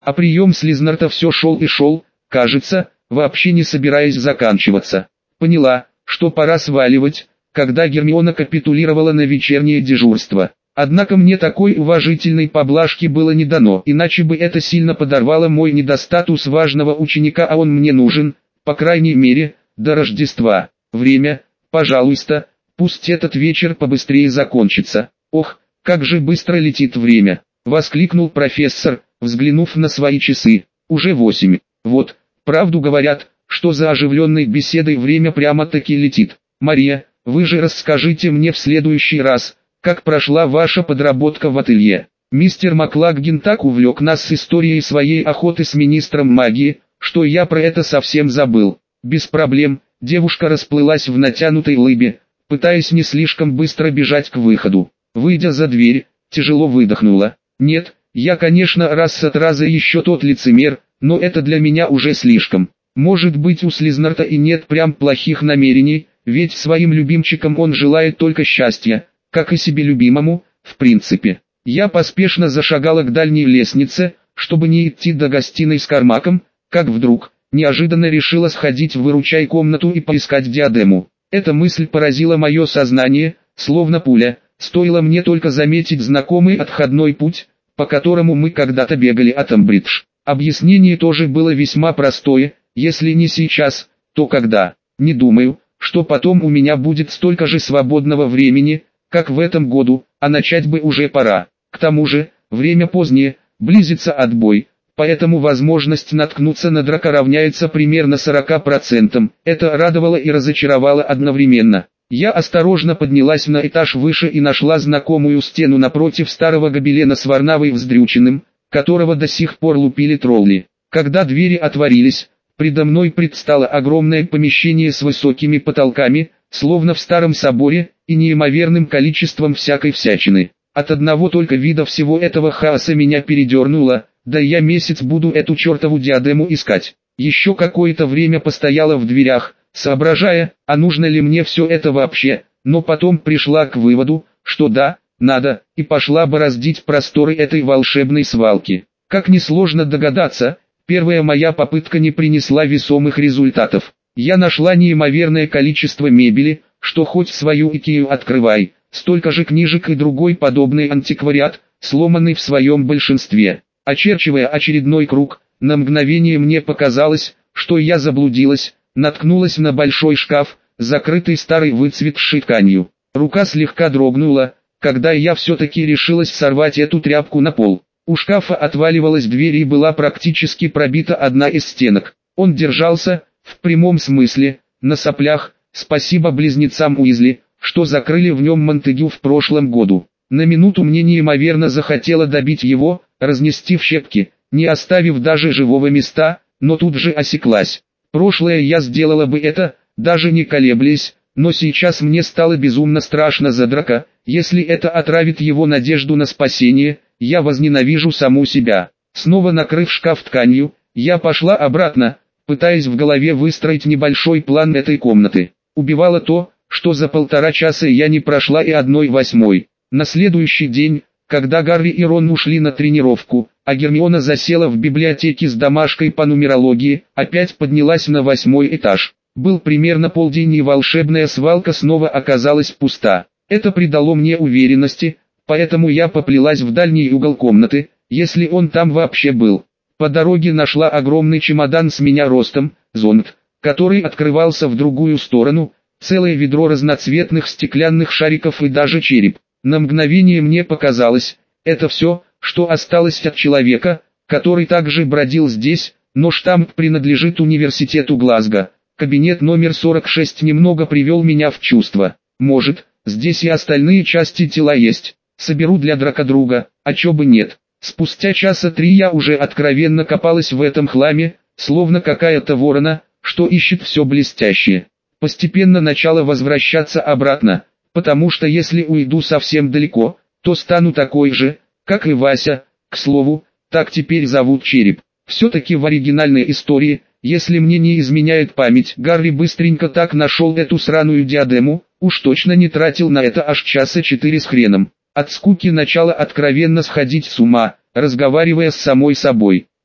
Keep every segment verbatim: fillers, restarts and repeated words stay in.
А прием Слизнарта все шел и шел, кажется, вообще не собираясь заканчиваться. Поняла, что пора сваливать, когда Гермиона капитулировала на вечернее дежурство. Однако мне такой уважительной поблажки было не дано, иначе бы это сильно подорвало мой недостатус важного ученика, а он мне нужен, по крайней мере, до Рождества. Время, пожалуйста, пусть этот вечер побыстрее закончится. Ох, как же быстро летит время, воскликнул профессор, взглянув на свои часы. Уже восемь. Вот, правду говорят, что за оживленной беседой время прямо-таки летит. Мария, вы же расскажите мне в следующий раз, как прошла ваша подработка в ателье. Мистер Маклаггин так увлек нас историей своей охоты с министром магии, что я про это совсем забыл. Без проблем, девушка расплылась в натянутой улыбке, пытаясь не слишком быстро бежать к выходу. Выйдя за дверь, тяжело выдохнула. Нет, я, конечно, раз от раза еще тот лицемер, но это для меня уже слишком. Может быть, у Слизнарта и нет прям плохих намерений, ведь своим любимчикам он желает только счастья, как и себе любимому, в принципе. Я поспешно зашагала к дальней лестнице, чтобы не идти до гостиной с Кармаком, как вдруг, неожиданно решила сходить в выручай комнату и поискать диадему. Эта мысль поразила мое сознание, словно пуля, стоило мне только заметить знакомый отходной путь, по которому мы когда-то бегали от Амбридж. Объяснение тоже было весьма простое, если не сейчас, то когда. Не думаю, что потом у меня будет столько же свободного времени, как в этом году, а начать бы уже пора. К тому же, время позднее, близится отбой, поэтому возможность наткнуться на драка равняется примерно сорока процентам. Это радовало и разочаровало одновременно. Я осторожно поднялась на этаж выше и нашла знакомую стену напротив старого гобелена с Варнавой вздрюченным, которого до сих пор лупили тролли. Когда двери отворились, предо мной предстало огромное помещение с высокими потолками, словно в старом соборе, и неимоверным количеством всякой всячины. От одного только вида всего этого хаоса меня передернуло, да я месяц буду эту чертову диадему искать. Еще какое-то время постояла в дверях, соображая, а нужно ли мне все это вообще, но потом пришла к выводу, что да, надо, и пошла бороздить просторы этой волшебной свалки. Как несложно догадаться, первая моя попытка не принесла весомых результатов. Я нашла неимоверное количество мебели, что хоть свою Икею открывай, столько же книжек и другой подобный антиквариат, сломанный в своем большинстве. Очерчивая очередной круг, на мгновение мне показалось, что я заблудилась, наткнулась на большой шкаф, закрытый старой выцветшей тканью. Рука слегка дрогнула, когда я все-таки решилась сорвать эту тряпку на пол. У шкафа отваливалась дверь и была практически пробита одна из стенок. Он держался, в прямом смысле, на соплях, спасибо близнецам Уизли, что закрыли в нем Монтегю в прошлом году. На минуту мне неимоверно захотело добить его, разнести в щепки, не оставив даже живого места, но тут же осеклась. Прошлое я сделала бы это, даже не колеблясь, но сейчас мне стало безумно страшно за драка. Если это отравит его надежду на спасение, я возненавижу саму себя. Снова накрыв шкаф тканью, я пошла обратно, пытаясь в голове выстроить небольшой план этой комнаты. Убивало то, что за полтора часа я не прошла и одной восьмой. На следующий день, когда Гарри и Рон ушли на тренировку, а Гермиона засела в библиотеке с домашкой по нумерологии, опять поднялась на восьмой этаж. Был примерно полдень и волшебная свалка снова оказалась пуста. Это придало мне уверенности, поэтому я поплелась в дальний угол комнаты, если он там вообще был. По дороге нашла огромный чемодан с меня ростом, зонт, который открывался в другую сторону, целое ведро разноцветных стеклянных шариков и даже череп. На мгновение мне показалось, это все, что осталось от человека, который также бродил здесь, но штамп принадлежит университету Глазго. Кабинет номер сорок шесть немного привел меня в чувство. Может, здесь и остальные части тела есть. Соберу для дракодруга, а чё бы нет. Спустя часа три я уже откровенно копалась в этом хламе, словно какая-то ворона, что ищет все блестящее. Постепенно начала возвращаться обратно, потому что если уйду совсем далеко, то стану такой же, как и Вася. К слову, так теперь зовут череп. Все-таки в оригинальной истории, если мне не изменяет память, Гарри быстренько так нашел эту сраную диадему, уж точно не тратил на это аж часа четыре с хреном. От скуки начала откровенно сходить с ума, разговаривая с самой собой.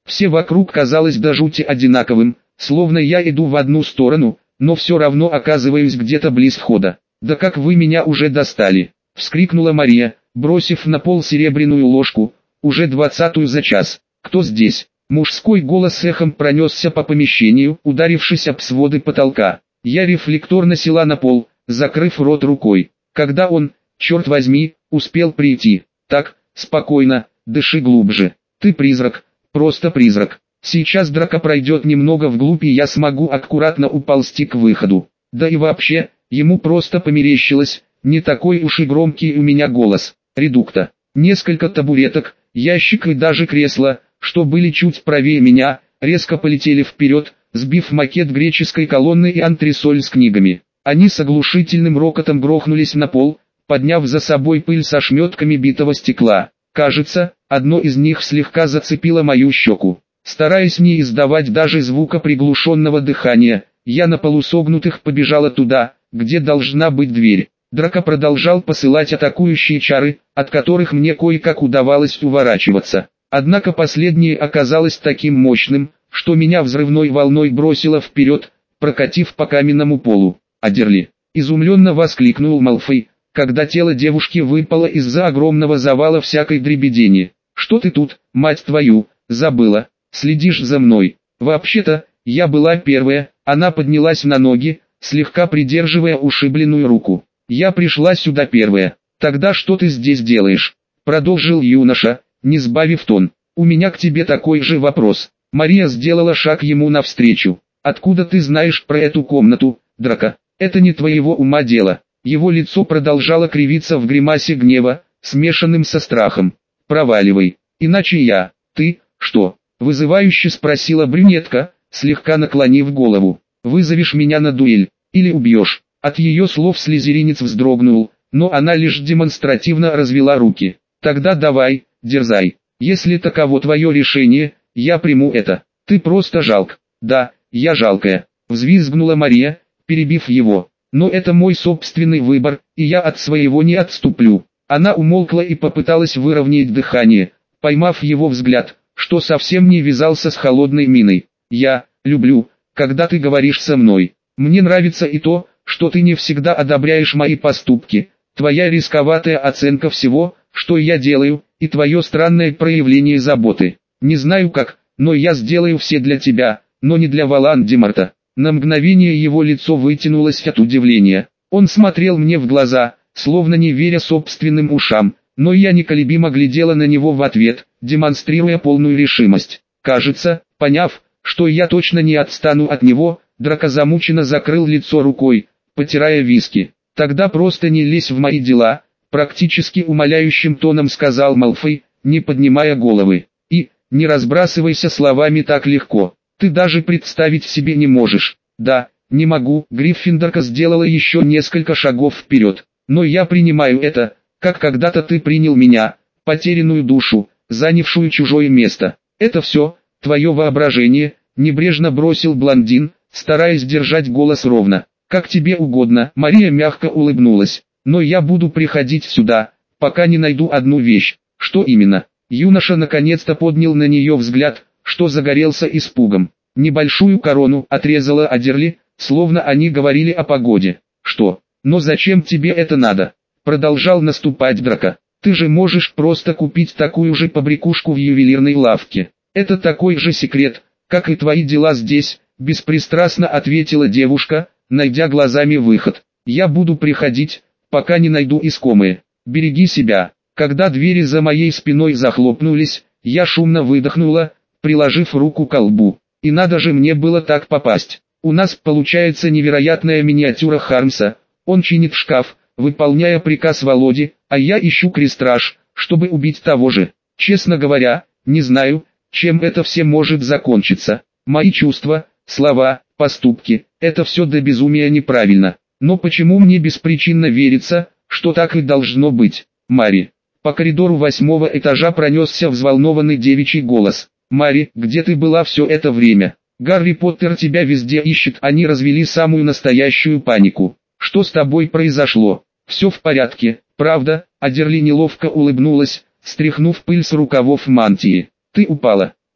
Все вокруг казалось до жути одинаковым, словно я иду в одну сторону, но все равно оказываюсь где-то близ входа. «Да как вы меня уже достали!» — вскрикнула Мария, бросив на пол серебряную ложку, уже двадцатую за час. «Кто здесь?» Мужской голос эхом пронесся по помещению, ударившись об своды потолка. Я рефлекторно села на пол, закрыв рот рукой. Когда он, черт возьми, успел прийти? Так, спокойно, дыши глубже. Ты призрак, просто призрак. Сейчас драка пройдет немного вглубь, и я смогу аккуратно уползти к выходу. Да и вообще, ему просто померещилось, не такой уж и громкий у меня голос. Редукта. Несколько табуреток, ящик и даже кресло, что были чуть правее меня, резко полетели вперед, сбив макет греческой колонны и антресоль с книгами. Они с оглушительным рокотом грохнулись на пол, подняв за собой пыль со шметками битого стекла. Кажется, одно из них слегка зацепило мою щеку. Стараясь не издавать даже звука приглушенного дыхания, я на полусогнутых побежала туда, где должна быть дверь. Драко продолжал посылать атакующие чары, от которых мне кое-как удавалось уворачиваться. Однако последнее оказалось таким мощным, что меня взрывной волной бросило вперед, прокатив по каменному полу. «Адерли!» — изумленно воскликнул Малфой, когда тело девушки выпало из-за огромного завала всякой дребедени. «Что ты тут, мать твою, забыла? Следишь за мной?» «Вообще-то, я была первая», — она поднялась на ноги, слегка придерживая ушибленную руку. «Я пришла сюда первая. Тогда что ты здесь делаешь?» — продолжил юноша, не сбавив тон. «У меня к тебе такой же вопрос». Мария сделала шаг ему навстречу. «Откуда ты знаешь про эту комнату, Драко? Это не твоего ума дело». Его лицо продолжало кривиться в гримасе гнева, смешанным со страхом. «Проваливай, иначе я...» «Ты, что?» — вызывающе спросила брюнетка, слегка наклонив голову. «Вызовешь меня на дуэль, или убьешь?» От ее слов слизеринец вздрогнул, но она лишь демонстративно развела руки. «Тогда давай, дерзай. Если таково твое решение, я приму это. Ты просто жалк». «Да, я жалкая», — взвизгнула Мария, перебив его. «Но это мой собственный выбор, и я от своего не отступлю». Она умолкла и попыталась выровнять дыхание, поймав его взгляд, что совсем не вязался с холодной миной. «Я люблю, когда ты говоришь со мной. Мне нравится и то, что ты не всегда одобряешь мои поступки, твоя рисковатая оценка всего, что я делаю, и твое странное проявление заботы. Не знаю как, но я сделаю все для тебя, но не для Волан-де-Морта». На мгновение его лицо вытянулось от удивления. Он смотрел мне в глаза, словно не веря собственным ушам, но я неколебимо глядела на него в ответ, демонстрируя полную решимость. Кажется, поняв, что я точно не отстану от него, Драко замученно закрыл лицо рукой, потирая виски. «Тогда просто не лезь в мои дела», — практически умоляющим тоном сказал Малфой, не поднимая головы. «И, не разбрасывайся словами так легко. Ты даже представить себе не можешь». «Да, не могу». Гриффиндорка сделала еще несколько шагов вперед. «Но я принимаю это, как когда-то ты принял меня, потерянную душу, занявшую чужое место. Это все, твое воображение», — небрежно бросил блондин, стараясь держать голос ровно. «Как тебе угодно». Мария мягко улыбнулась. «Но я буду приходить сюда, пока не найду одну вещь». «Что именно?» Юноша наконец-то поднял на нее взгляд, что загорелся испугом. «Небольшую корону», — отрезала Адерли, словно они говорили о погоде. «Что? Но зачем тебе это надо?» Продолжал наступать Драко. «Ты же можешь просто купить такую же побрякушку в ювелирной лавке. Это такой же секрет, как и твои дела здесь», — беспристрастно ответила девушка, найдя глазами выход. «Я буду приходить, пока не найду искомое. Береги себя». Когда двери за моей спиной захлопнулись, я шумно выдохнула, приложив руку к лбу. И надо же мне было так попасть. У нас получается невероятная миниатюра Хармса. Он чинит шкаф, выполняя приказ Володи, а я ищу крестраж, чтобы убить того же. Честно говоря, не знаю, чем это все может закончиться. Мои чувства, слова, поступки – это все до безумия неправильно. Но почему мне беспричинно верится, что так и должно быть? Мари. По коридору восьмого этажа пронесся взволнованный девичий голос. «Мари, где ты была все это время? Гарри Поттер тебя везде ищет». Они развели самую настоящую панику. «Что с тобой произошло?» «Все в порядке, правда?» Адерли неловко улыбнулась, стряхнув пыль с рукавов мантии. «Ты упала.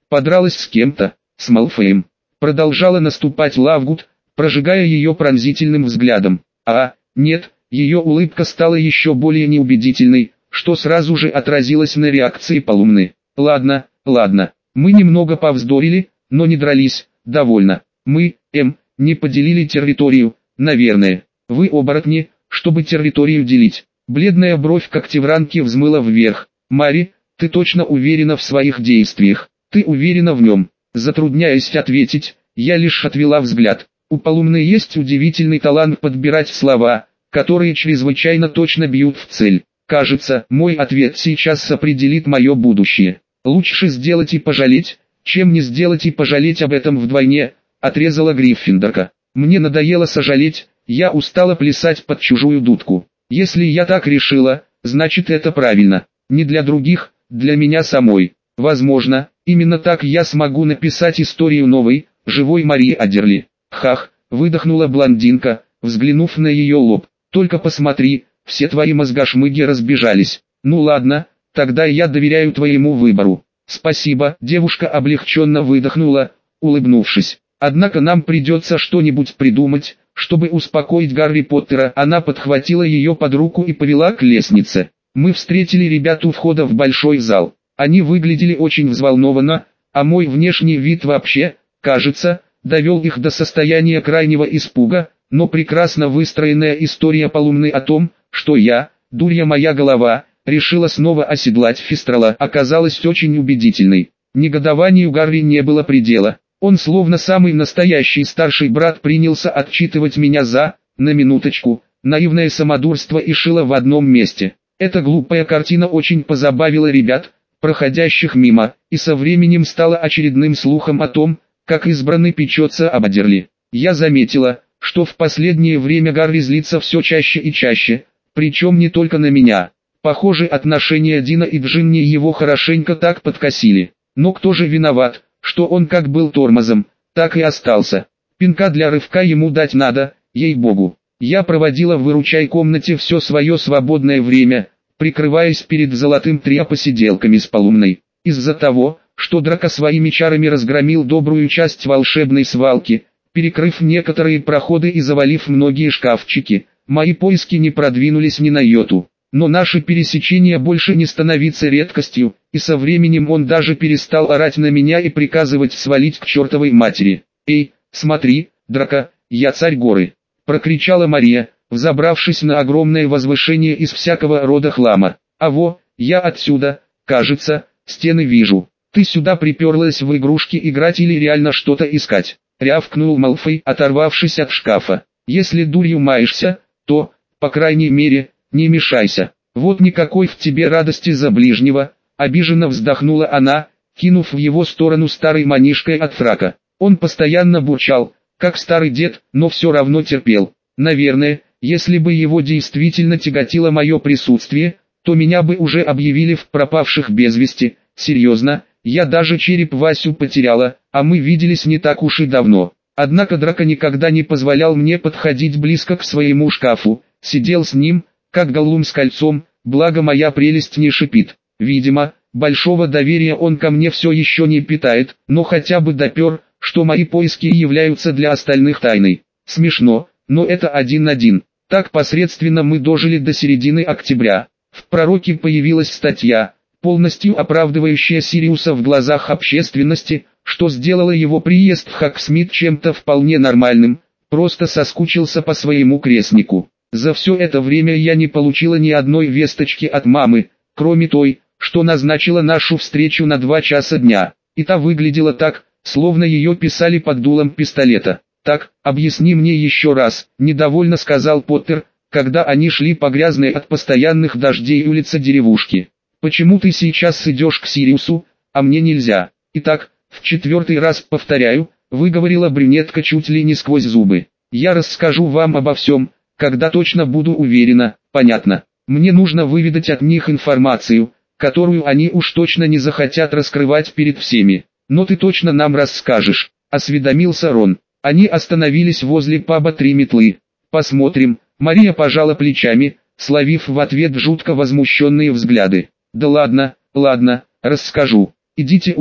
Подралась с кем-то, с Малфоем. Продолжала наступать Лавгуд, прожигая ее пронзительным взглядом. А, нет, ее улыбка стала еще более неубедительной, что сразу же отразилось на реакции Полумны. Ладно, ладно, мы немного повздорили, но не дрались, довольно. Мы, М, не поделили территорию, наверное. Вы оборотни, чтобы территорию делить. Бледная бровь Когтевранки взмыла вверх. Мари, ты точно уверена в своих действиях? Ты уверена в нем? Затрудняясь ответить, я лишь отвела взгляд. У Полумны есть удивительный талант подбирать слова, которые чрезвычайно точно бьют в цель. Кажется, мой ответ сейчас определит мое будущее. Лучше сделать и пожалеть, чем не сделать и пожалеть об этом вдвойне, отрезала Гриффиндорка. Мне надоело сожалеть, я устала плясать под чужую дудку. Если я так решила, значит это правильно. Не для других, для меня самой. Возможно, именно так я смогу написать историю новой, живой Марии Аддерли. Хах, выдохнула блондинка, взглянув на ее лоб. Только посмотри, все твои мозгошмыги разбежались. Ну ладно, тогда я доверяю твоему выбору. Спасибо, девушка облегченно выдохнула, улыбнувшись. Однако нам придется что-нибудь придумать, чтобы успокоить Гарри Поттера. Она подхватила ее под руку и повела к лестнице. Мы встретили ребят у входа в большой зал. Они выглядели очень взволнованно, а мой внешний вид вообще, кажется, довел их до состояния крайнего испуга, но прекрасно выстроенная история Полумны о том, что я, дурья моя голова, решила снова оседлать Фистрала, оказалась очень убедительной. Негодованию Гарри не было предела. Он словно самый настоящий старший брат принялся отчитывать меня за, на минуточку, наивное самодурство и шило в одном месте. Эта глупая картина очень позабавила ребят, проходящих мимо, и со временем стала очередным слухом о том, как избранный печется об Аддерли. Я заметила, что в последнее время Гарри злится все чаще и чаще, причем не только на меня. Похоже, отношения Дина и Джинни его хорошенько так подкосили. Но кто же виноват, что он как был тормозом, так и остался. Пинка для рывка ему дать надо, ей-богу. Я проводила в выручай комнате все свое свободное время, прикрываясь перед золотым трио посиделками с Полумной. Из-за того, что Драко своими чарами разгромил добрую часть волшебной свалки, перекрыв некоторые проходы и завалив многие шкафчики, мои поиски не продвинулись ни на йоту. Но наше пересечение больше не становится редкостью, и со временем он даже перестал орать на меня и приказывать свалить к чертовой матери. «Эй, смотри, Драко, я царь горы!» — прокричала Мария, взобравшись на огромное возвышение из всякого рода хлама. «А во, я отсюда, кажется, стены вижу. Ты сюда приперлась в игрушки играть или реально что-то искать?» — рявкнул Малфой, оторвавшись от шкафа. «Если дурью маешься, то, по крайней мере, не мешайся. Вот никакой в тебе радости за ближнего», — обиженно вздохнула она, кинув в его сторону старой манишкой от фрака. Он постоянно бурчал, как старый дед, но все равно терпел. Наверное, если бы его действительно тяготило мое присутствие, то меня бы уже объявили в пропавших без вести. Серьезно, я даже череп Васю потеряла, а мы виделись не так уж и давно. Однако Драко никогда не позволял мне подходить близко к своему шкафу, сидел с ним, как Голлум с кольцом, благо моя прелесть не шипит. Видимо, большого доверия он ко мне все еще не питает, но хотя бы допер, что мои поиски являются для остальных тайной. Смешно, но это один-один. Так посредственно мы дожили до середины октября. В «Пророке» появилась статья, полностью оправдывающая Сириуса в глазах общественности, что сделало его приезд в Хогсмит чем-то вполне нормальным, просто соскучился по своему крестнику. За все это время я не получила ни одной весточки от мамы, кроме той, что назначила нашу встречу на два часа дня. И та выглядела так, словно ее писали под дулом пистолета. «Так, объясни мне еще раз», — недовольно сказал Поттер, когда они шли по грязной от постоянных дождей улице деревушки. «Почему ты сейчас идешь к Сириусу, а мне нельзя?» «Итак, в четвертый раз повторяю», — выговорила брюнетка чуть ли не сквозь зубы. «Я расскажу вам обо всем, когда точно буду уверена, понятно. Мне нужно выведать от них информацию, которую они уж точно не захотят раскрывать перед всеми. Но ты точно нам расскажешь», — осведомился Рон. Они остановились возле паба «Три метлы». «Посмотрим», — Мария пожала плечами, словив в ответ жутко возмущенные взгляды. «Да ладно, ладно, расскажу. Идите уже,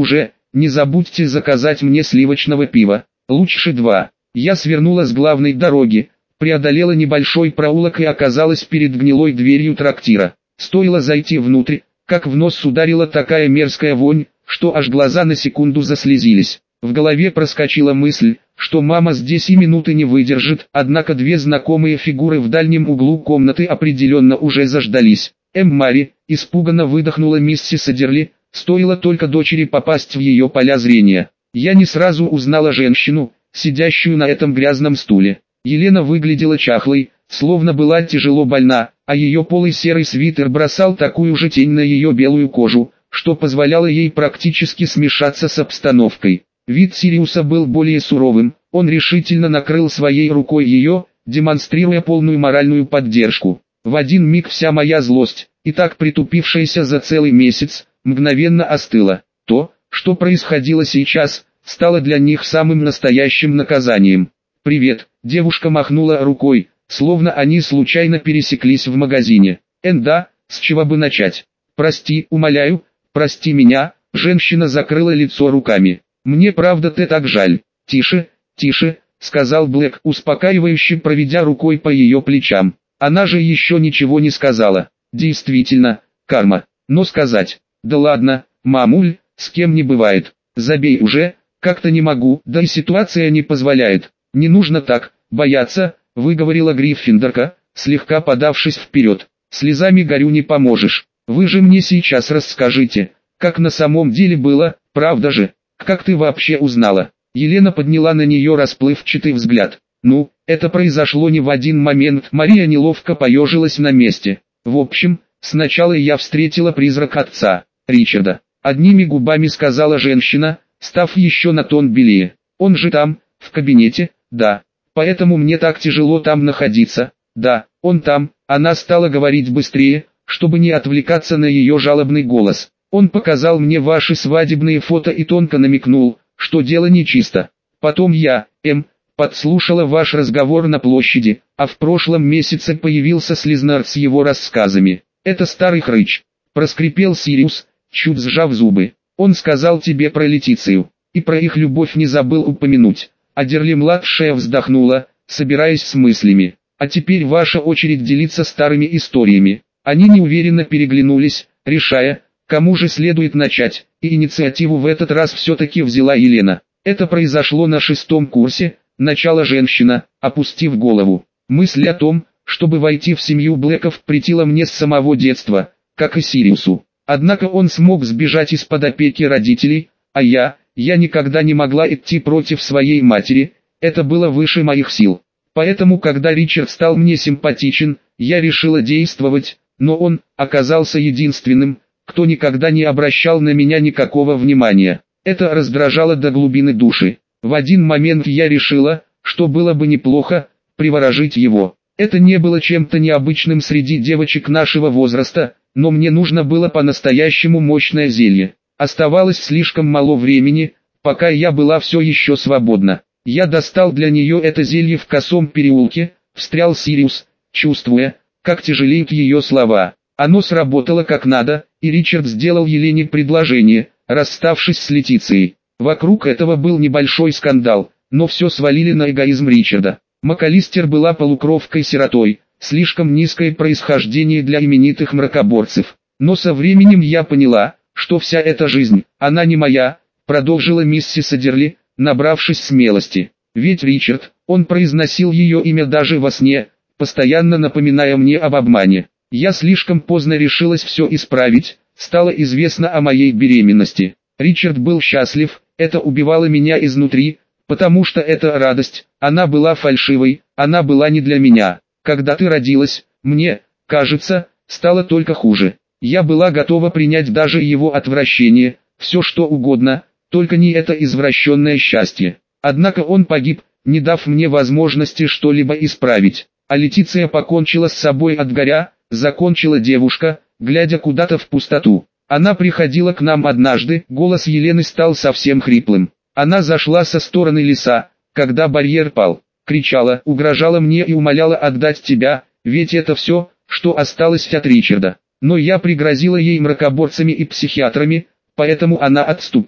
не забудьте заказать мне сливочного пива, лучше два. Я свернула с главной дороги, преодолела небольшой проулок и оказалась перед гнилой дверью трактира. Стоило зайти внутрь, как в нос ударила такая мерзкая вонь, что аж глаза на секунду заслезились. В голове проскочила мысль, что мама здесь и минуты не выдержит, однако две знакомые фигуры в дальнем углу комнаты определенно уже заждались. «Эм, Мари», — испуганно выдохнула миссис Адерли, стоило только дочери попасть в ее поля зрения. Я не сразу узнала женщину, сидящую на этом грязном стуле. Елена выглядела чахлой, словно была тяжело больна, а ее полый серый свитер бросал такую же тень на ее белую кожу, что позволяло ей практически смешаться с обстановкой. Вид Сириуса был более суровым, он решительно накрыл своей рукой ее, демонстрируя полную моральную поддержку. В один миг вся моя злость, и так притупившаяся за целый месяц, мгновенно остыла. То, что происходило сейчас, стало для них самым настоящим наказанием. «Привет», — девушка махнула рукой, словно они случайно пересеклись в магазине. «Эн, да, с чего бы начать?» «Прости, умоляю, прости меня», — женщина закрыла лицо руками. «Мне правда-то так жаль». «Тише, тише», — сказал Блэк, успокаивающе проведя рукой по ее плечам. Она же еще ничего не сказала. Действительно, карма. Но сказать: «Да ладно, мамуль, с кем не бывает. Забей уже, как-то не могу, да и ситуация не позволяет». «Не нужно так бояться», — выговорила Гриффиндорка, слегка подавшись вперед. «Слезами горю не поможешь. Вы же мне сейчас расскажите, как на самом деле было, правда же? Как ты вообще узнала?» Елена подняла на нее расплывчатый взгляд. «Ну, это произошло не в один момент». Мария неловко поежилась на месте. «В общем, сначала я встретила призрак отца, Ричарда», — одними губами сказала женщина, став еще на тон белее. «Он же там, в кабинете, да. Поэтому мне так тяжело там находиться. Да, он там». Она стала говорить быстрее, чтобы не отвлекаться на ее жалобный голос. «Он показал мне ваши свадебные фото и тонко намекнул, что дело нечисто. Потом я, М, подслушала ваш разговор на площади, а в прошлом месяце появился Слизнар с его рассказами. Это старый хрыч», — проскрипел Сириус, чуть сжав зубы. «Он сказал тебе про Летицию, и про их любовь не забыл упомянуть». Адерли-младшая вздохнула, собираясь с мыслями. «А теперь ваша очередь делиться старыми историями». Они неуверенно переглянулись, решая, кому же следует начать, и инициативу в этот раз все-таки взяла Елена. «Это произошло на шестом курсе», — начала женщина, опустив голову. «Мысль о том, чтобы войти в семью Блэков, претила мне с самого детства, как и Сириусу. Однако он смог сбежать из-под опеки родителей, а я, я никогда не могла идти против своей матери, это было выше моих сил. Поэтому, когда Ричард стал мне симпатичен, я решила действовать, но он оказался единственным, кто никогда не обращал на меня никакого внимания. Это раздражало до глубины души. В один момент я решила, что было бы неплохо приворожить его. Это не было чем-то необычным среди девочек нашего возраста, но мне нужно было по-настоящему мощное зелье. Оставалось слишком мало времени, пока я была все еще свободна. Я достал для нее это зелье в косом переулке, встрял Сириус, чувствуя, как тяжелеют ее слова. Оно сработало как надо, и Ричард сделал Елене предложение, расставшись с Летицией. Вокруг этого был небольшой скандал, но все свалили на эгоизм Ричарда. МакАлистер была полукровкой-сиротой, слишком низкое происхождение для именитых мракоборцев. Но со временем я поняла, что вся эта жизнь, она не моя, продолжила миссис Адерли, набравшись смелости. Ведь Ричард, он произносил ее имя даже во сне, постоянно напоминая мне об обмане. Я слишком поздно решилась все исправить, стало известно о моей беременности. Ричард был счастлив, это убивало меня изнутри, потому что эта радость, она была фальшивой, она была не для меня. Когда ты родилась, мне, кажется, стало только хуже. Я была готова принять даже его отвращение, все что угодно, только не это извращенное счастье. Однако он погиб, не дав мне возможности что-либо исправить. А Летиция покончила с собой от горя, закончила девушка, глядя куда-то в пустоту. Она приходила к нам однажды, голос Елены стал совсем хриплым. Она зашла со стороны леса, когда барьер пал, кричала, угрожала мне и умоляла отдать тебя, ведь это все, что осталось от Ричарда. Но я пригрозила ей мракоборцами и психиатрами, поэтому она отступила.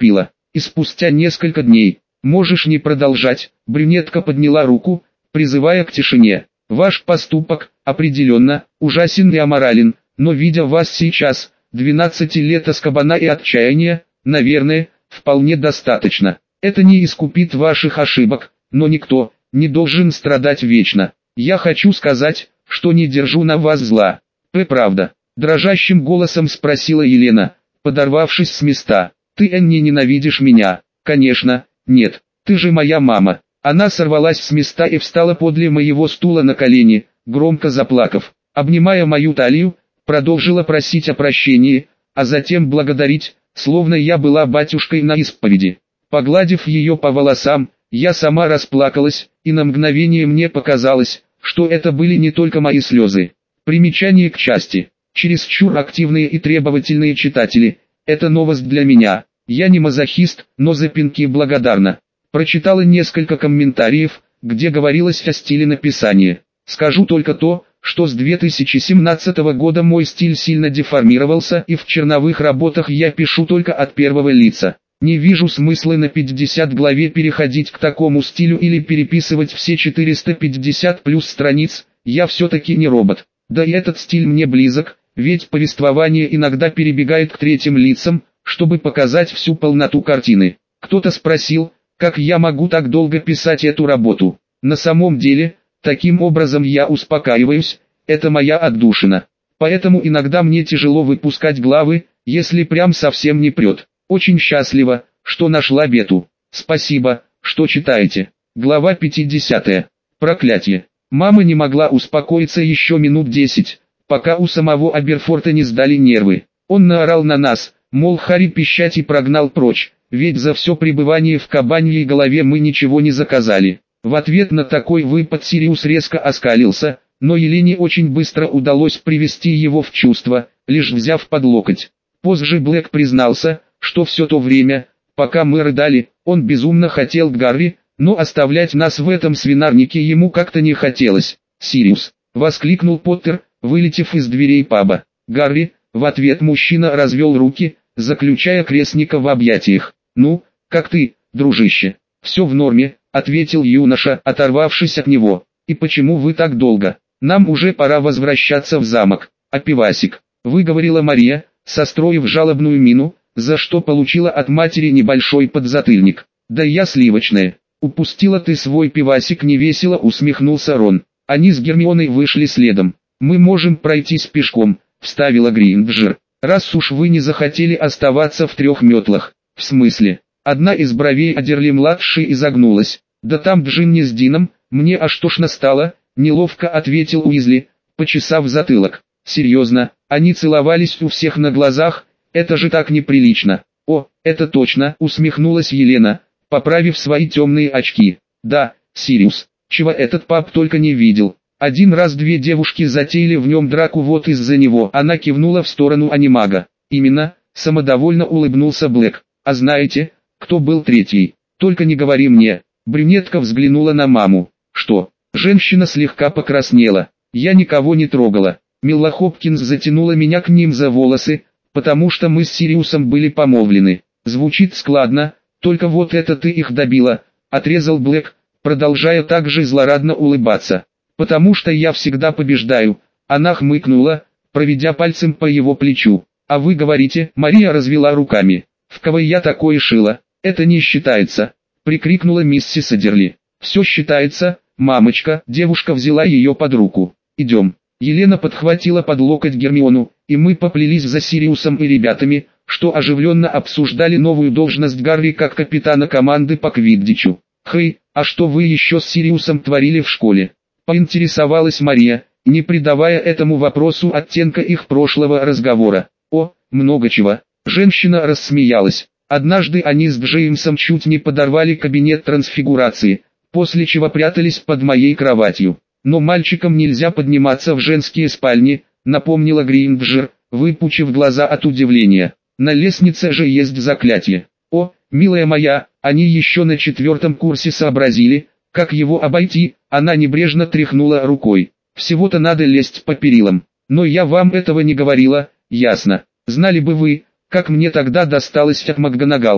и спустя несколько дней. Можешь не продолжать. Брюнетка подняла руку, призывая к тишине. Ваш поступок, определенно, ужасен и аморален, но видя вас сейчас, двенадцать лет оскобана и отчаяния, наверное, вполне достаточно. Это не искупит ваших ошибок, но никто не должен страдать вечно. Я хочу сказать, что не держу на вас зла. П. Правда? Дрожащим голосом спросила Елена, подорвавшись с места. Ты не ненавидишь меня? Конечно, нет. Ты же моя мама. Она сорвалась с места и встала подле моего стула на колени, громко заплакав. Обнимая мою талию, продолжила просить о прощении, а затем благодарить, словно я была батюшкой на исповеди. Погладив ее по волосам, я сама расплакалась, и на мгновение мне показалось, что это были не только мои слезы. Примечание к части. Чересчур активные и требовательные читатели. Это новость для меня. Я не мазохист, но за пинки благодарна. Прочитала несколько комментариев, где говорилось о стиле написания. Скажу только то, что с две тысячи семнадцатого года мой стиль сильно деформировался, и в черновых работах я пишу только от первого лица. Не вижу смысла на пятидесятой главе переходить к такому стилю или переписывать все четыреста пятьдесят плюс страниц, я все-таки не робот. Да и этот стиль мне близок, ведь повествование иногда перебегает к третьим лицам, чтобы показать всю полноту картины. Кто-то спросил, как я могу так долго писать эту работу. На самом деле, таким образом я успокаиваюсь, это моя отдушина. Поэтому иногда мне тяжело выпускать главы, если прям совсем не прет. Очень счастлива, что нашла Бету. Спасибо, что читаете. Глава пятидесятая. Проклятие. Мама не могла успокоиться еще минут десять, пока у самого Аберфорта не сдали нервы. Он наорал на нас, мол Харри пищать и прогнал прочь, ведь за все пребывание в кабаньей голове мы ничего не заказали. В ответ на такой выпад Сириус резко оскалился, но Елене очень быстро удалось привести его в чувство, лишь взяв под локоть. Позже Блэк признался, что все то время, пока мы рыдали, он безумно хотел к Гарри, но оставлять нас в этом свинарнике ему как-то не хотелось. «Сириус!» — воскликнул Поттер, вылетев из дверей паба. «Гарри!» — в ответ мужчина развел руки, заключая крестника в объятиях. «Ну, как ты, дружище?» «Все в норме», — ответил юноша, оторвавшись от него. «И почему вы так долго? Нам уже пора возвращаться в замок». «А пивасик?» — выговорила Мария, состроив жалобную мину, за что получила от матери небольшой подзатыльник. «Да я сливочная». «Упустила ты свой пивасик», — невесело усмехнулся Рон. Они с Гермионой вышли следом. «Мы можем пройтись пешком», — вставила Гринджер. «Раз уж вы не захотели оставаться в трех метлах». «В смысле?» Одна из бровей Адерли-младшей изогнулась. «Да там Джинни с Дином, мне аж тошно стало», — неловко ответил Уизли, почесав затылок. «Серьезно, они целовались у всех на глазах, это же так неприлично». «О, это точно», — усмехнулась Елена, поправив свои темные очки. «Да, Сириус, чего этот пап только не видел. Один раз две девушки затеяли в нем драку, вот из-за него». Она кивнула в сторону анимага. «Именно», — самодовольно улыбнулся Блэк. «А знаете, кто был третий? Только не говори мне». Брюнетка взглянула на маму. «Что?» Женщина слегка покраснела. «Я никого не трогала. Милла Хопкинс затянула меня к ним за волосы, потому что мы с Сириусом были помолвлены». «Звучит складно, только вот это ты их добила», — отрезал Блэк, продолжая также злорадно улыбаться. «Потому что я всегда побеждаю», — она хмыкнула, проведя пальцем по его плечу. «А вы говорите», — Мария развела руками. «В кого я такое шила? Это не считается», — прикрикнула миссис Адерли. «Все считается, мамочка», — девушка взяла ее под руку. «Идем». Елена подхватила под локоть Гермиону, и мы поплелись за Сириусом и ребятами, что оживленно обсуждали новую должность Гарри как капитана команды по квиддичу. «Хей, а что вы еще с Сириусом творили в школе?» — поинтересовалась Мария, не придавая этому вопросу оттенка их прошлого разговора. «О, много чего». Женщина рассмеялась. Однажды они с Джеймсом чуть не подорвали кабинет трансфигурации, после чего прятались под моей кроватью. «Но мальчикам нельзя подниматься в женские спальни», — напомнила Гринджер, выпучив глаза от удивления. «На лестнице же есть заклятие». «О, милая моя, они еще на четвертом курсе сообразили, как его обойти», — она небрежно тряхнула рукой. «Всего-то надо лезть по перилам. Но я вам этого не говорила, ясно? Знали бы вы, как мне тогда досталось от МакГонагал».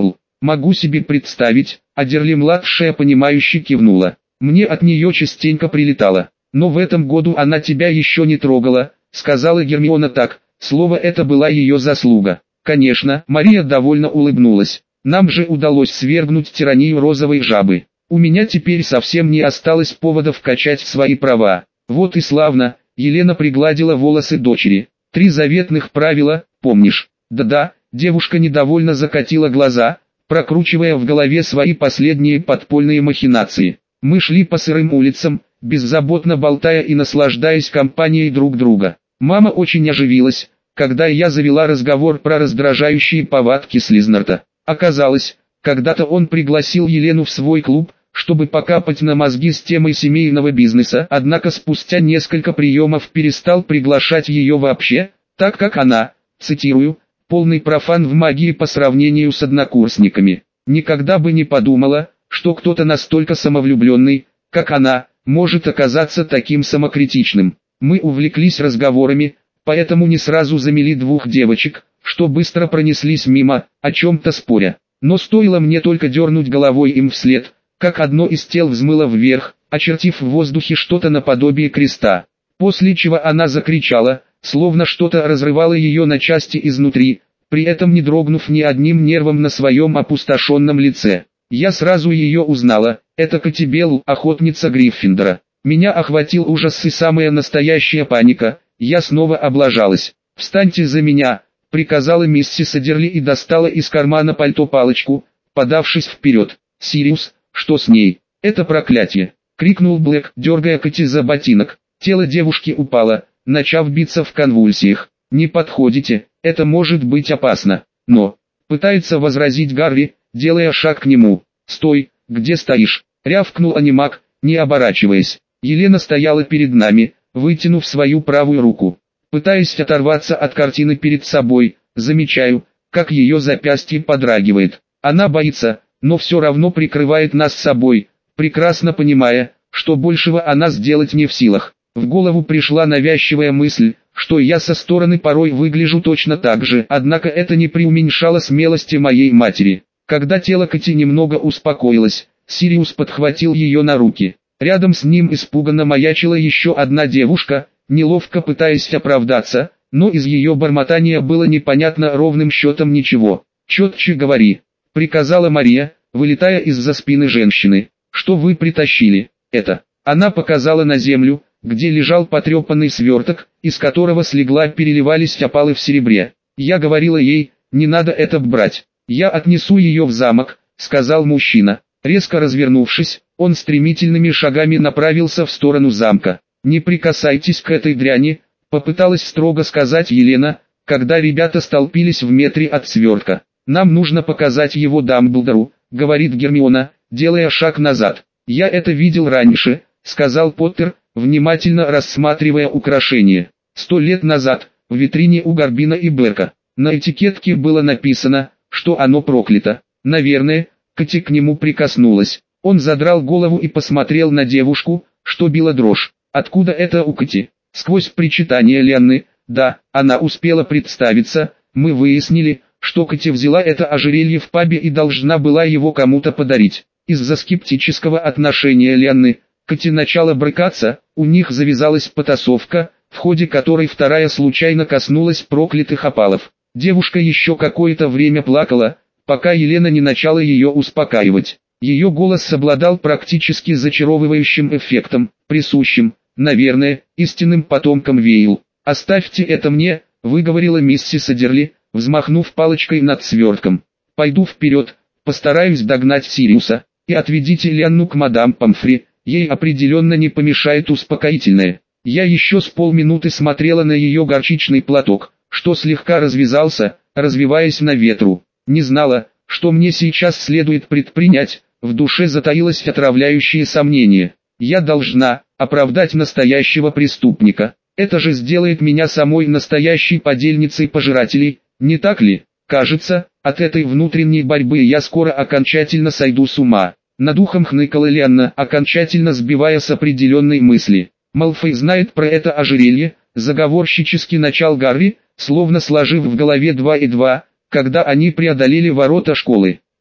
Могу себе представить, Адерли-младшая понимающе кивнула. Мне от нее частенько прилетало. Но в этом году она тебя еще не трогала, сказала Гермиона так, слово это была ее заслуга. Конечно, Мария довольно улыбнулась. Нам же удалось свергнуть тиранию розовой жабы. У меня теперь совсем не осталось поводов качать свои права. Вот и славно, Елена пригладила волосы дочери. Три заветных правила, помнишь? Да-да, девушка недовольно закатила глаза, прокручивая в голове свои последние подпольные махинации. Мы шли по сырым улицам, беззаботно болтая и наслаждаясь компанией друг друга. Мама очень оживилась, когда я завела разговор про раздражающие повадки Слизнарта. Оказалось, когда-то он пригласил Елену в свой клуб, чтобы покапать на мозги с темой семейного бизнеса, однако спустя несколько приемов перестал приглашать ее вообще, так как она, цитирую, «полный профан в магии по сравнению с однокурсниками». Никогда бы не подумала, что кто-то настолько самовлюбленный, как она, может оказаться таким самокритичным. Мы увлеклись разговорами, поэтому не сразу замели двух девочек, что быстро пронеслись мимо, о чем-то споря. Но стоило мне только дернуть головой им вслед, как одно из тел взмыло вверх, очертив в воздухе что-то наподобие креста. После чего она закричала, словно что-то разрывало ее на части изнутри, при этом не дрогнув ни одним нервом на своем опустошенном лице. Я сразу ее узнала, это Кати Белл, охотница Гриффиндора. Меня охватил ужас и самая настоящая паника, я снова облажалась. «Встаньте за меня», — приказала миссис Адерли и достала из кармана пальто палочку, подавшись вперед. «Сириус, что с ней? Это проклятие!» — крикнул Блэк, дергая Кати за ботинок. Тело девушки упало, начав биться в конвульсиях. «Не подходите, это может быть опасно». «Но...» — пытается возразить Гарри, делая шаг к нему. «Стой, где стоишь?» — рявкнул анимак, не оборачиваясь. Елена стояла перед нами, вытянув свою правую руку. Пытаясь оторваться от картины перед собой, замечаю, как ее запястье подрагивает. Она боится, но все равно прикрывает нас собой, прекрасно понимая, что большего она сделать не в силах. В голову пришла навязчивая мысль, что я со стороны порой выгляжу точно так же, однако это не преуменьшало смелости моей матери. Когда тело Кати немного успокоилось, Сириус подхватил ее на руки. Рядом с ним испуганно маячила еще одна девушка, неловко пытаясь оправдаться, но из ее бормотания было непонятно ровным счетом ничего. «Четче говори», — приказала Мария, вылетая из-за спины женщины. «Что вы притащили? Это?» Она показала на землю, где лежал потрепанный сверток, из которого слегла переливались опалы в серебре. Я говорила ей, не надо это брать. «Я отнесу ее в замок», — сказал мужчина. Резко развернувшись, он стремительными шагами направился в сторону замка. «Не прикасайтесь к этой дряни», — попыталась строго сказать Елена, когда ребята столпились в метре от свертка. «Нам нужно показать его Дамблдору», — говорит Гермиона, делая шаг назад. «Я это видел раньше», — сказал Поттер, внимательно рассматривая украшение. Сто лет назад, в витрине у Горбина и Блэка. На этикетке было написано, что оно проклято. Наверное, Кати к нему прикоснулась. Он задрал голову и посмотрел на девушку, что била дрожь. «Откуда это у Кати?» Сквозь причитание Ленны, да, она успела представиться, мы выяснили, что Кати взяла это ожерелье в пабе и должна была его кому-то подарить. Из-за скептического отношения Ленны, Кати начала брыкаться, у них завязалась потасовка, в ходе которой вторая случайно коснулась проклятых опалов. Девушка еще какое-то время плакала, пока Елена не начала ее успокаивать. Ее голос обладал практически зачаровывающим эффектом, присущим, наверное, истинным потомкам Вейл. «Оставьте это мне», — выговорила миссис Адерли, взмахнув палочкой над свертком. «Пойду вперед, постараюсь догнать Сириуса, и отведите Ленну к мадам Помфри, ей определенно не помешает успокоительное». Я еще с полминуты смотрела на ее горчичный платок, что слегка развязался, развиваясь на ветру. Не знала, что мне сейчас следует предпринять, в душе затаилось отравляющее сомнение. Я должна оправдать настоящего преступника. Это же сделает меня самой настоящей подельницей пожирателей, не так ли? Кажется, от этой внутренней борьбы я скоро окончательно сойду с ума. Над ухом хныкала Ленна, окончательно сбивая с определенной мысли. Малфой знает про это ожерелье, заговорщически начал Гарри, словно сложив в голове два и два, когда они преодолели ворота школы.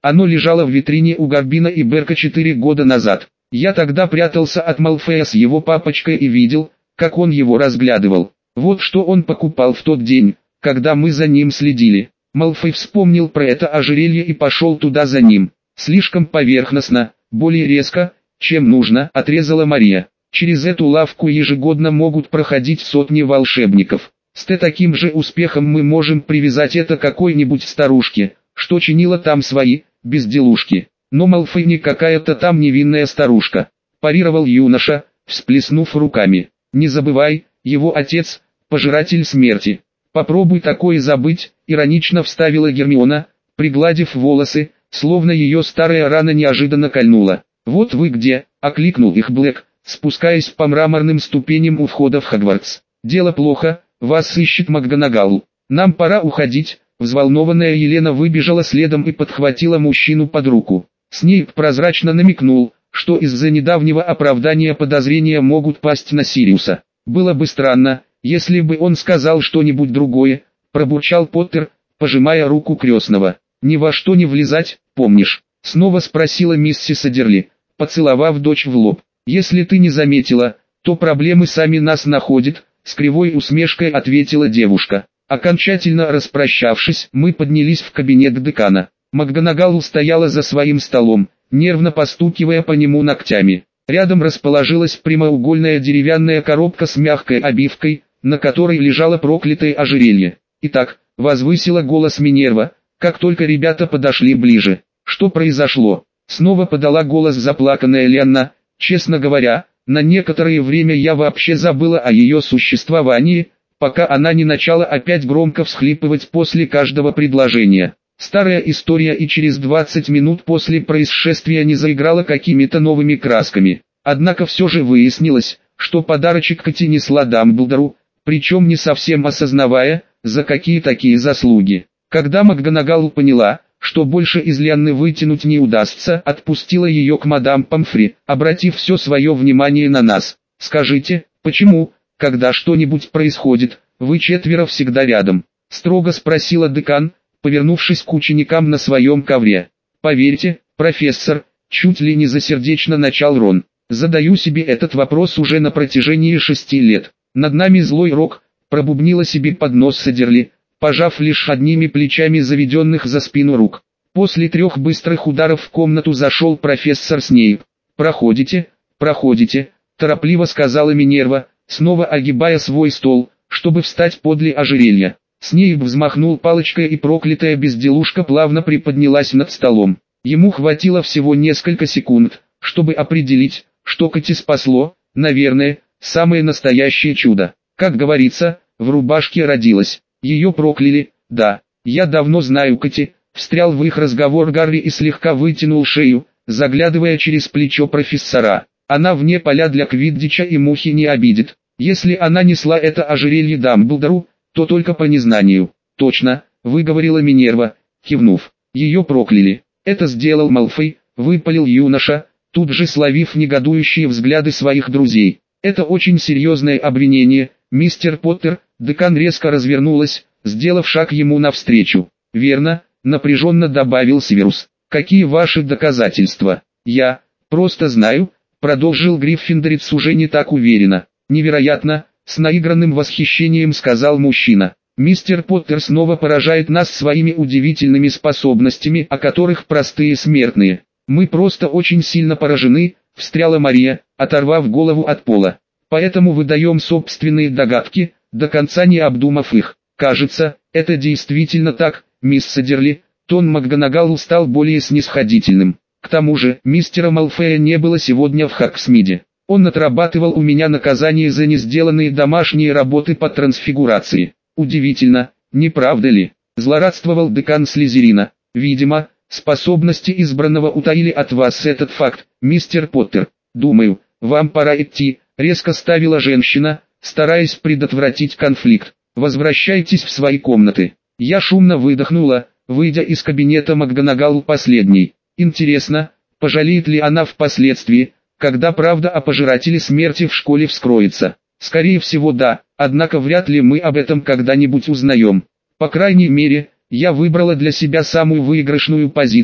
Оно лежало в витрине у Гарбина и Берка четыре года назад. Я тогда прятался от Малфоя с его папочкой и видел, как он его разглядывал. Вот что он покупал в тот день, когда мы за ним следили. Малфой вспомнил про это ожерелье и пошел туда за ним. Слишком поверхностно, более резко, чем нужно, отрезала Мария. Через эту лавку ежегодно могут проходить сотни волшебников. С таким же успехом мы можем привязать это какой-нибудь старушке, что чинила там свои безделушки. Но Малфой не какая-то там невинная старушка, парировал юноша, всплеснув руками. Не забывай, его отец – пожиратель смерти. Попробуй такое забыть, иронично вставила Гермиона, пригладив волосы, словно ее старая рана неожиданно кольнула. Вот вы где, окликнул их Блэк, спускаясь по мраморным ступеням у входа в Хогвартс. Дело плохо, вас ищет МакГонагал. Нам пора уходить. Взволнованная Елена выбежала следом и подхватила мужчину под руку. Снейп прозрачно намекнул, что из-за недавнего оправдания подозрения могут пасть на Сириуса. Было бы странно, если бы он сказал что-нибудь другое, пробурчал Поттер, пожимая руку крестного. Ни во что не влезать, помнишь? Снова спросила миссис Адерли, поцеловав дочь в лоб. Если ты не заметила, то проблемы сами нас находят, с кривой усмешкой ответила девушка. Окончательно распрощавшись, мы поднялись в кабинет декана. МакГонагал стояла за своим столом, нервно постукивая по нему ногтями. Рядом расположилась прямоугольная деревянная коробка с мягкой обивкой, на которой лежало проклятое ожерелье. «Итак», — возвысила голос Минерва, как только ребята подошли ближе. «Что произошло?» Снова подала голос заплаканная Лианна. «Честно говоря, на некоторое время я вообще забыла о ее существовании, пока она не начала опять громко всхлипывать после каждого предложения. Старая история и через двадцать минут после происшествия не заиграла какими-то новыми красками. Однако все же выяснилось, что подарочек Кати несла Дамблдору, причем не совсем осознавая, за какие такие заслуги. Когда МакГонагал поняла, что больше из Лианны вытянуть не удастся, отпустила ее к мадам Помфри, обратив все свое внимание на нас. «Скажите, почему, когда что-нибудь происходит, вы четверо всегда рядом?» — строго спросила декан, повернувшись к ученикам на своем ковре. «Поверьте, профессор», — чуть ли не засердечно начал Рон. «Задаю себе этот вопрос уже на протяжении шести лет. Над нами злой рок», — пробубнила себе под нос Адерли, пожав лишь одними плечами заведенных за спину рук. После трех быстрых ударов в комнату зашел профессор Снейп. «Проходите, проходите», — торопливо сказала Минерва, снова огибая свой стол, чтобы встать подле ожерелья. Снейп взмахнул палочкой, и проклятая безделушка плавно приподнялась над столом. Ему хватило всего несколько секунд, чтобы определить, что Кати спасло, наверное, самое настоящее чудо. Как говорится, в рубашке родилась. Ее прокляли, да, я давно знаю Кати, встрял в их разговор Гарри и слегка вытянул шею, заглядывая через плечо профессора. Она вне поля для квиддича и мухи не обидит. Если она несла это ожерелье Дамблдору, то только по незнанию. «Точно», — выговорила Минерва, кивнув. «Ее прокляли. Это сделал Малфой», — выпалил юноша, тут же словив негодующие взгляды своих друзей. «Это очень серьезное обвинение, мистер Поттер». Декан резко развернулась, сделав шаг ему навстречу. «Верно», — напряженно добавил Северус. «Какие ваши доказательства?» «Я просто знаю», — продолжил Гриффиндорец уже не так уверенно. «Невероятно», — с наигранным восхищением сказал мужчина. «Мистер Поттер снова поражает нас своими удивительными способностями, о которых простые смертные. Мы просто очень сильно поражены», — встряла Мария, оторвав голову от пола. «Поэтому выдаем собственные догадки, до конца не обдумав их. Кажется, это действительно так, мисс Адерли». Тон МакГонагал стал более снисходительным. «К тому же, мистера Малфоя не было сегодня в Хогсмиде. Он отрабатывал у меня наказание за несделанные домашние работы по трансфигурации. Удивительно, не правда ли?» Злорадствовал декан Слизерина. «Видимо, способности избранного утаили от вас этот факт, мистер Поттер. Думаю, вам пора идти», — резко ставила женщина, стараясь предотвратить конфликт. «Возвращайтесь в свои комнаты». Я шумно выдохнула, выйдя из кабинета МакГонагал последней. Интересно, пожалеет ли она впоследствии, когда правда о пожирателе смерти в школе вскроется? Скорее всего да, однако вряд ли мы об этом когда-нибудь узнаем. По крайней мере, я выбрала для себя самую выигрышную позицию,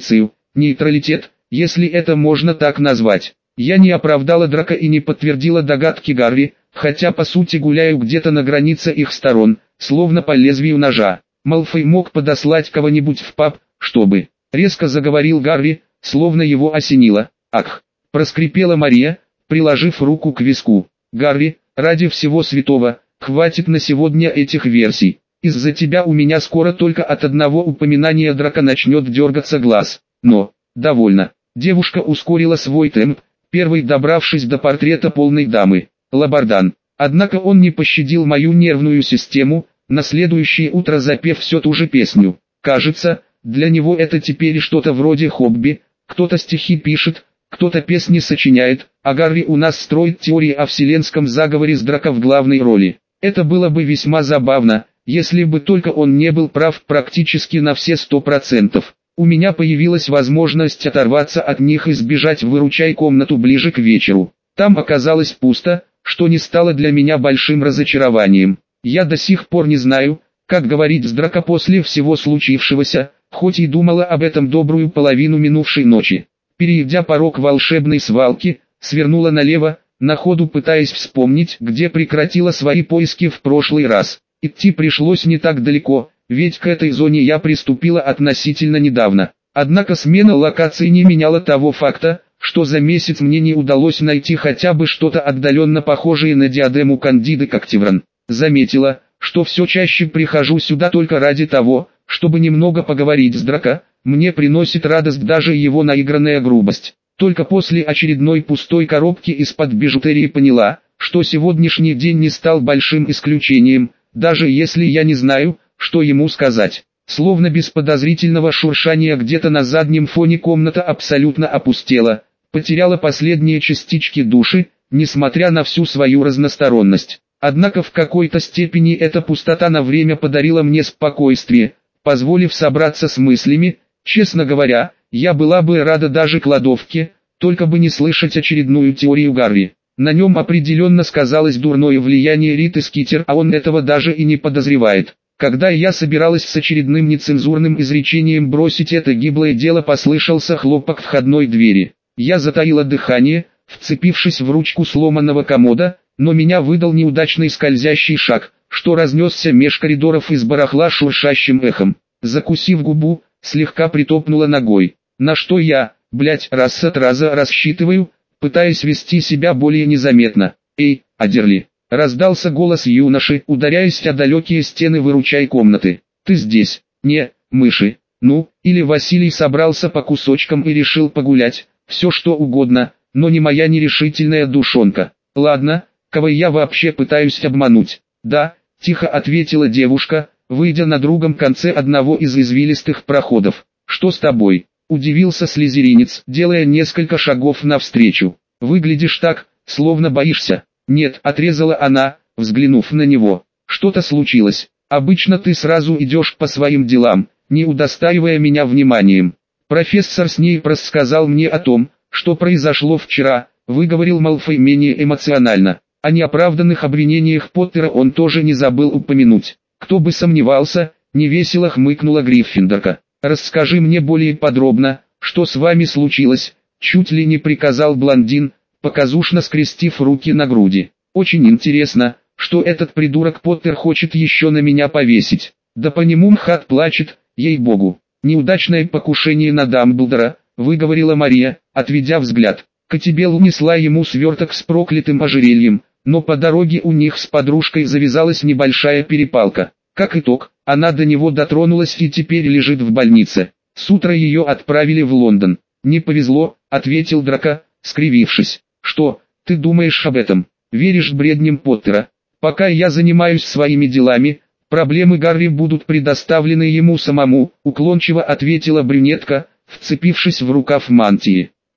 нейтралитет, если это можно так назвать. Я не оправдала Драко и не подтвердила догадки Гарри, хотя по сути гуляю где-то на границе их сторон, словно по лезвию ножа. Малфой мог подослать кого-нибудь в паб, чтобы... Резко заговорил Гарри, словно его осенило. «Ах!» – проскрипела Мария, приложив руку к виску. «Гарри, ради всего святого, хватит на сегодня этих версий. Из-за тебя у меня скоро только от одного упоминания Драко начнет дергаться глаз. Но, довольно». Девушка ускорила свой темп, первой добравшись до портрета полной дамы. Лабардан. Однако он не пощадил мою нервную систему, на следующее утро запев все ту же песню. Кажется, для него это теперь что-то вроде хобби, кто-то стихи пишет, кто-то песни сочиняет, а Гарри у нас строит теории о вселенском заговоре с Драко в главной роли. Это было бы весьма забавно, если бы только он не был прав практически на все сто процентов. У меня появилась возможность оторваться от них и сбежать в выручай комнату ближе к вечеру. Там оказалось пусто, что не стало для меня большим разочарованием. Я до сих пор не знаю, как говорить с Драко после всего случившегося, хоть и думала об этом добрую половину минувшей ночи. Перейдя порог волшебной свалки, свернула налево, на ходу пытаясь вспомнить, где прекратила свои поиски в прошлый раз. Идти пришлось не так далеко, ведь к этой зоне я приступила относительно недавно. Однако смена локации не меняла того факта, что за месяц мне не удалось найти хотя бы что-то отдаленно похожее на диадему Кандиды Коктевран. Заметила, что все чаще прихожу сюда только ради того, чтобы немного поговорить с Драко, мне приносит радость даже его наигранная грубость. Только после очередной пустой коробки из-под бижутерии поняла, что сегодняшний день не стал большим исключением, даже если я не знаю, что ему сказать. Словно без подозрительного шуршания где-то на заднем фоне комната абсолютно опустела, потеряла последние частички души, несмотря на всю свою разносторонность. Однако в какой-то степени эта пустота на время подарила мне спокойствие, позволив собраться с мыслями. Честно говоря, я была бы рада даже кладовке, только бы не слышать очередную теорию Гарри. На нем определенно сказалось дурное влияние Риты Скитер, а он этого даже и не подозревает. Когда я собиралась с очередным нецензурным изречением бросить это гиблое дело, послышался хлопок входной двери. Я затаила дыхание, вцепившись в ручку сломанного комода, но меня выдал неудачный скользящий шаг, что разнесся меж коридоров из барахла шуршащим эхом. Закусив губу, слегка притопнула ногой. На что я, блять, раз от раза рассчитываю, пытаясь вести себя более незаметно. «Эй, Адерли!» — раздался голос юноши, ударяясь о далекие стены выручай комнаты. «Ты здесь?» «Не, мыши. Ну, или Василий собрался по кусочкам и решил погулять, все что угодно, но не моя нерешительная душонка. Ладно, кого я вообще пытаюсь обмануть?» «Да», — тихо ответила девушка, выйдя на другом конце одного из извилистых проходов. «Что с тобой?» — удивился слизеринец, делая несколько шагов навстречу. «Выглядишь так, словно боишься». «Нет», — отрезала она, взглянув на него. «Что-то случилось. Обычно ты сразу идешь по своим делам, не удостаивая меня вниманием. Профессор Снейп рассказал мне о том, что произошло вчера», — выговорил Малфой менее эмоционально. О неоправданных обвинениях Поттера он тоже не забыл упомянуть. «Кто бы сомневался», — невесело хмыкнула Гриффиндорка. «Расскажи мне более подробно, что с вами случилось», — чуть ли не приказал блондин, показушно скрестив руки на груди. «Очень интересно, что этот придурок Поттер хочет еще на меня повесить. Да по нему МХАТ плачет, ей-богу». «Неудачное покушение на Дамблдора», — выговорила Мария, отведя взгляд. Котибел унесла ему сверток с проклятым ожерельем, но по дороге у них с подружкой завязалась небольшая перепалка. Как итог, она до него дотронулась и теперь лежит в больнице. С утра ее отправили в Лондон. «Не повезло», — ответил Драко, скривившись. «Что, ты думаешь об этом? Веришь бредням Поттера? Пока я занимаюсь своими делами, проблемы Гарри будут предоставлены ему самому», — уклончиво ответила брюнетка, вцепившись в рукав мантии.